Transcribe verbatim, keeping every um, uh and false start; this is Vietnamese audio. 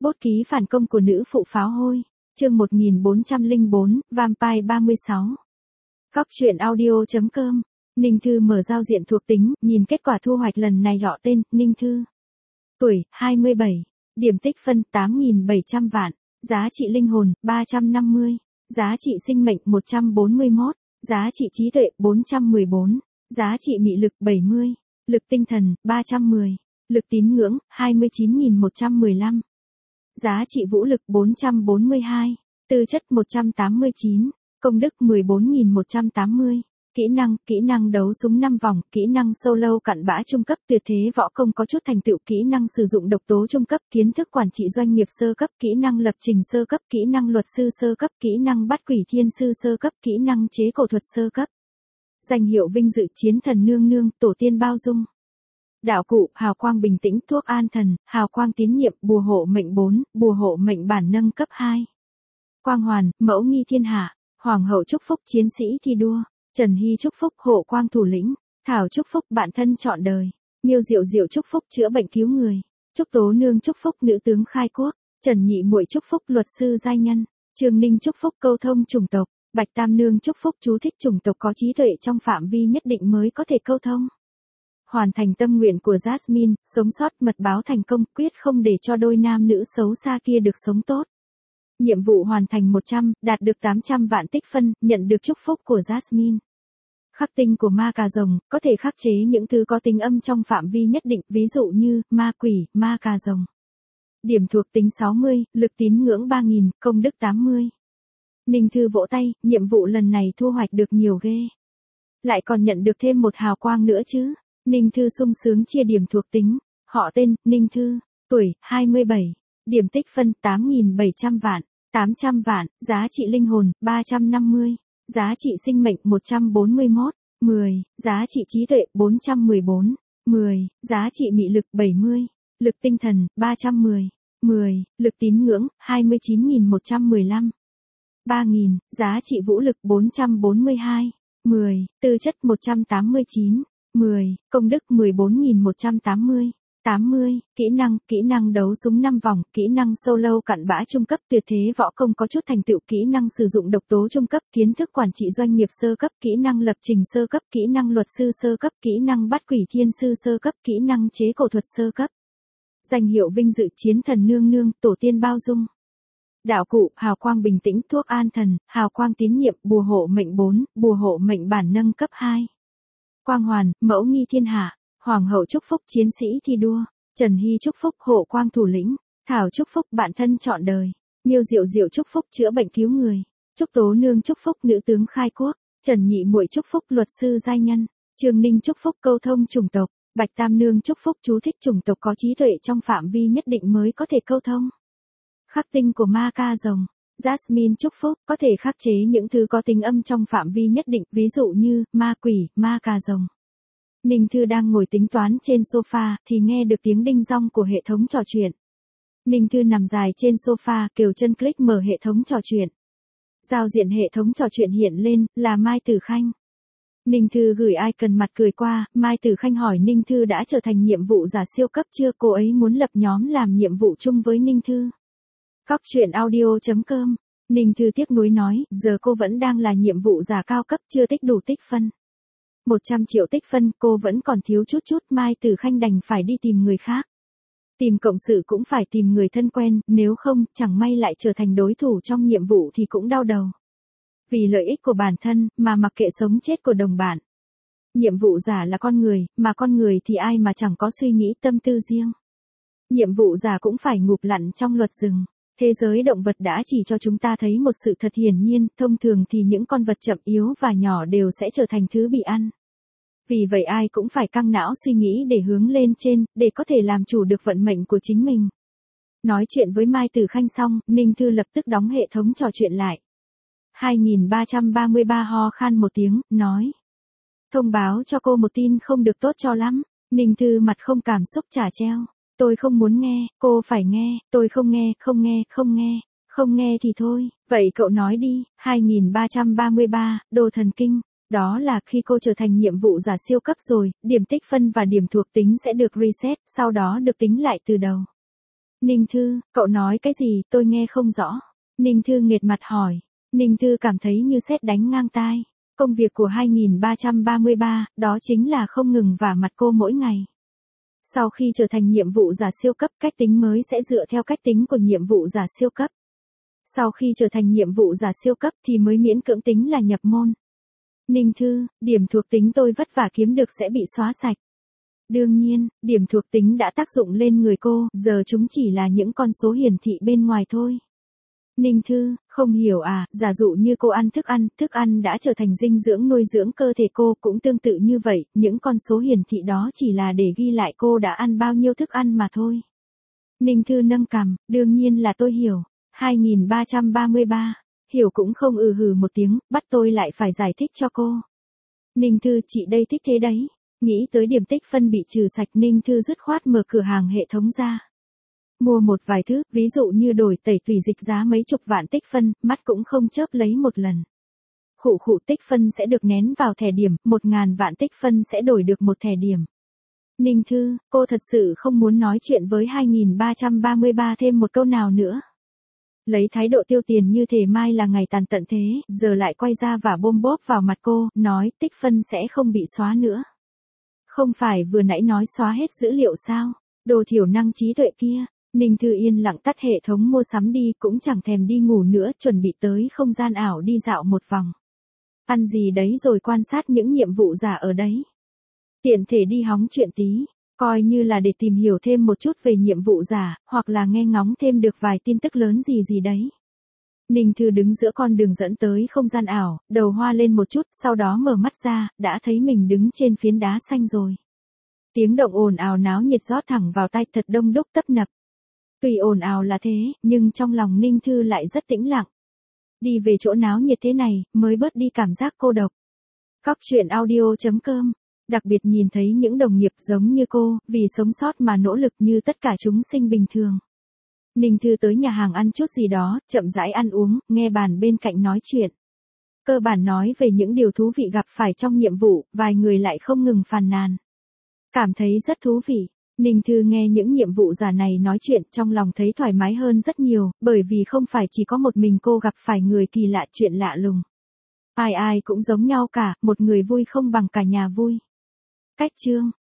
Bốt ký phản công của nữ phụ pháo hôi. Chương một nghìn bốn trăm lẻ bốn, Vampire ba mươi sáu. Góc truyện audio.com. Ninh Thư mở giao diện thuộc tính, nhìn kết quả thu hoạch lần này lọ tên, Ninh Thư. Tuổi, hai mươi bảy. Điểm tích phân, tám nghìn bảy trăm vạn. Giá trị linh hồn, ba trăm năm mươi. Giá trị sinh mệnh, một trăm bốn mươi mốt. Giá trị trí tuệ, bốn trăm mười bốn. Giá trị mị lực, bảy mươi. Lực tinh thần, ba trăm mười. Lực tín ngưỡng, hai mươi chín nghìn một trăm mười lăm. Giá trị vũ lực, bốn trăm bốn mươi hai. Tư chất, một trăm tám mươi chín. Công đức, mười bốn nghìn một trăm tám mươi. Kỹ năng, kỹ năng đấu súng năm vòng, kỹ năng solo cặn bã trung cấp, tuyệt thế võ công có chút thành tựu, kỹ năng sử dụng độc tố trung cấp, kiến thức quản trị doanh nghiệp sơ cấp, kỹ năng lập trình sơ cấp, kỹ năng luật sư sơ cấp, kỹ năng bắt quỷ thiên sư sơ cấp, kỹ năng chế cổ thuật sơ cấp. Danh hiệu vinh dự chiến thần nương nương, tổ tiên bao dung. Đạo cụ, hào quang bình tĩnh, thuốc an thần, hào quang tín nhiệm, bùa hộ mệnh bốn, bùa hộ mệnh bản nâng cấp hai. Quang hoàn, mẫu nghi thiên hạ, hoàng hậu chúc phúc chiến sĩ thi đua. Trần Hy chúc phúc hộ quang thủ lĩnh, Thảo chúc phúc bạn thân trọn đời, Miêu Diệu Diệu chúc phúc chữa bệnh cứu người, Trúc Tố Nương chúc phúc nữ tướng khai quốc, Trần Nhị Muội chúc phúc luật sư giai nhân, Trương Ninh chúc phúc câu thông chủng tộc, Bạch Tam Nương chúc phúc chú thích chủng tộc có trí tuệ trong phạm vi nhất định mới có thể câu thông. Hoàn thành tâm nguyện của Jasmine, sống sót mật báo thành công, quyết không để cho đôi nam nữ xấu xa kia được sống tốt. Nhiệm vụ hoàn thành một trăm, đạt được tám trăm vạn tích phân, nhận được chúc phúc của Jasmine. Khắc tinh của ma cà rồng, có thể khắc chế những thứ có tính âm trong phạm vi nhất định, ví dụ như, ma quỷ, ma cà rồng. Điểm thuộc tính sáu mươi, lực tín ngưỡng ba nghìn, công đức tám mươi. Ninh Thư vỗ tay, nhiệm vụ lần này thu hoạch được nhiều ghê. Lại còn nhận được thêm một hào quang nữa chứ. Ninh Thư sung sướng chia điểm thuộc tính. Họ tên, Ninh Thư. Tuổi, hai mươi bảy. Điểm tích phân, tám nghìn bảy trăm vạn. tám trăm vạn, giá trị linh hồn, ba trăm năm mươi, giá trị sinh mệnh, một trăm bốn mươi mốt, mười, giá trị trí tuệ, bốn trăm mười bốn, mười, giá trị mị lực, bảy mươi, lực tinh thần, ba trăm mười, mười, lực tín ngưỡng, hai mươi chín nghìn một trăm mười lăm, ba nghìn, giá trị vũ lực, bốn trăm bốn mươi hai, mười, tư chất, một trăm tám mươi chín, mười, công đức, mười bốn nghìn một trăm tám mươi. tám mươi, kỹ năng, kỹ năng đấu súng năm vòng, kỹ năng solo cặn bã trung cấp, tuyệt thế võ công có chút thành tựu, kỹ năng sử dụng độc tố trung cấp, kiến thức quản trị doanh nghiệp sơ cấp, kỹ năng lập trình sơ cấp, kỹ năng luật sư sơ cấp, kỹ năng bắt quỷ thiên sư sơ cấp, kỹ năng chế cổ thuật sơ cấp. Danh hiệu vinh dự chiến thần nương nương, tổ tiên bao dung. Đạo cụ, hào quang bình tĩnh, thuốc an thần, hào quang tín nhiệm, bùa hộ mệnh bốn, bùa hộ mệnh bản nâng cấp hai. Quang hoàn, mẫu nghi thiên hạ. Hoàng hậu chúc phúc chiến sĩ thi đua, Trần Hy chúc phúc hộ quang thủ lĩnh, Thảo chúc phúc bạn thân trọn đời, Miêu Diệu Diệu chúc phúc chữa bệnh cứu người, Trúc Tố Nương chúc phúc nữ tướng khai quốc, Trần Nhị Muội chúc phúc luật sư giai nhân, Trương Ninh chúc phúc câu thông chủng tộc, Bạch Tam Nương chúc phúc chú thích chủng tộc có trí tuệ trong phạm vi nhất định mới có thể câu thông. Khắc tinh của ma ca rồng, Jasmine chúc phúc có thể khắc chế những thứ có tính âm trong phạm vi nhất định, ví dụ như ma quỷ, ma cà rồng. Ninh Thư đang ngồi tính toán trên sofa, thì nghe được tiếng đinh dong của hệ thống trò chuyện. Ninh Thư nằm dài trên sofa, kêu chân click mở hệ thống trò chuyện. Giao diện hệ thống trò chuyện hiện lên, là Mai Tử Khanh. Ninh Thư gửi icon mặt cười qua, Mai Tử Khanh hỏi Ninh Thư đã trở thành nhiệm vụ giả siêu cấp chưa, cô ấy muốn lập nhóm làm nhiệm vụ chung với Ninh Thư. Góc truyện audio.com. Ninh Thư tiếc nuối nói, giờ cô vẫn đang là nhiệm vụ giả cao cấp chưa tích đủ tích phân. một trăm triệu tích phân, cô vẫn còn thiếu chút chút, Mai Tử Khanh đành phải đi tìm người khác. Tìm cộng sự cũng phải tìm người thân quen, nếu không, chẳng may lại trở thành đối thủ trong nhiệm vụ thì cũng đau đầu. Vì lợi ích của bản thân, mà mặc kệ sống chết của đồng bạn. Nhiệm vụ giả là con người, mà con người thì ai mà chẳng có suy nghĩ tâm tư riêng. Nhiệm vụ giả cũng phải ngụp lặn trong luật rừng. Thế giới động vật đã chỉ cho chúng ta thấy một sự thật hiển nhiên, thông thường thì những con vật chậm yếu và nhỏ đều sẽ trở thành thứ bị ăn. Vì vậy ai cũng phải căng não suy nghĩ để hướng lên trên, để có thể làm chủ được vận mệnh của chính mình. Nói chuyện với Mai Tử Khanh xong, Ninh Thư lập tức đóng hệ thống trò chuyện lại. hai nghìn ba trăm ba mươi ba ho khan một tiếng, nói. Thông báo cho cô một tin không được tốt cho lắm. Ninh Thư mặt không cảm xúc trả treo. Tôi không muốn nghe, cô phải nghe, tôi không nghe, không nghe, không nghe, không nghe thì thôi. Vậy cậu nói đi, hai nghìn ba trăm ba mươi ba, đồ thần kinh. Đó là khi cô trở thành nhiệm vụ giả siêu cấp rồi, điểm tích phân và điểm thuộc tính sẽ được reset, sau đó được tính lại từ đầu. Ninh Thư, cậu nói cái gì, tôi nghe không rõ. Ninh Thư nghệt mặt hỏi. Ninh Thư cảm thấy như sét đánh ngang tai. Công việc của hai nghìn ba trăm ba mươi ba, đó chính là không ngừng vả mặt cô mỗi ngày. Sau khi trở thành nhiệm vụ giả siêu cấp, cách tính mới sẽ dựa theo cách tính của nhiệm vụ giả siêu cấp. Sau khi trở thành nhiệm vụ giả siêu cấp thì mới miễn cưỡng tính là nhập môn. Ninh Thư, điểm thuộc tính tôi vất vả kiếm được sẽ bị xóa sạch. Đương nhiên, điểm thuộc tính đã tác dụng lên người cô, giờ chúng chỉ là những con số hiển thị bên ngoài thôi. Ninh Thư, không hiểu à, giả dụ như cô ăn thức ăn, thức ăn đã trở thành dinh dưỡng nuôi dưỡng cơ thể cô, cũng tương tự như vậy, những con số hiển thị đó chỉ là để ghi lại cô đã ăn bao nhiêu thức ăn mà thôi. Ninh Thư nâng cằm, đương nhiên là tôi hiểu. hai nghìn ba trăm ba mươi ba, hiểu cũng không ừ hừ một tiếng, bắt tôi lại phải giải thích cho cô. Ninh Thư, chị đây thích thế đấy. Nghĩ tới điểm tích phân bị trừ sạch, Ninh Thư dứt khoát mở cửa hàng hệ thống ra. Mua một vài thứ, ví dụ như đổi tẩy tùy dịch giá mấy chục vạn tích phân, mắt cũng không chớp lấy một lần. Khụ khụ tích phân sẽ được nén vào thẻ điểm, một ngàn vạn tích phân sẽ đổi được một thẻ điểm. Ninh Thư, cô thật sự không muốn nói chuyện với hai nghìn ba trăm ba mươi ba thêm một câu nào nữa. Lấy thái độ tiêu tiền như thể mai là ngày tàn tận thế, giờ lại quay ra và bôm bốp vào mặt cô, nói tích phân sẽ không bị xóa nữa. Không phải vừa nãy nói xóa hết dữ liệu sao? Đồ thiểu năng trí tuệ kia. Ninh Thư yên lặng tắt hệ thống mua sắm đi, cũng chẳng thèm đi ngủ nữa, chuẩn bị tới không gian ảo đi dạo một vòng. Ăn gì đấy rồi quan sát những nhiệm vụ giả ở đấy. Tiện thể đi hóng chuyện tí, coi như là để tìm hiểu thêm một chút về nhiệm vụ giả, hoặc là nghe ngóng thêm được vài tin tức lớn gì gì đấy. Ninh Thư đứng giữa con đường dẫn tới không gian ảo, đầu hoa lên một chút, sau đó mở mắt ra, đã thấy mình đứng trên phiến đá xanh rồi. Tiếng động ồn ào náo nhiệt rót thẳng vào tai, thật đông đúc tấp nập. Tuy ồn ào là thế, nhưng trong lòng Ninh Thư lại rất tĩnh lặng. Đi về chỗ náo nhiệt thế này, mới bớt đi cảm giác cô độc. Cóc truyện audio chấm com. Đặc biệt nhìn thấy những đồng nghiệp giống như cô, vì sống sót mà nỗ lực như tất cả chúng sinh bình thường. Ninh Thư tới nhà hàng ăn chút gì đó, chậm rãi ăn uống, nghe bàn bên cạnh nói chuyện. Cơ bản nói về những điều thú vị gặp phải trong nhiệm vụ, vài người lại không ngừng phàn nàn. Cảm thấy rất thú vị. Ninh Thư nghe những nhiệm vụ giả này nói chuyện, trong lòng thấy thoải mái hơn rất nhiều, bởi vì không phải chỉ có một mình cô gặp phải người kỳ lạ, chuyện lạ lùng. Ai ai cũng giống nhau cả, một người vui không bằng cả nhà vui. Cách chương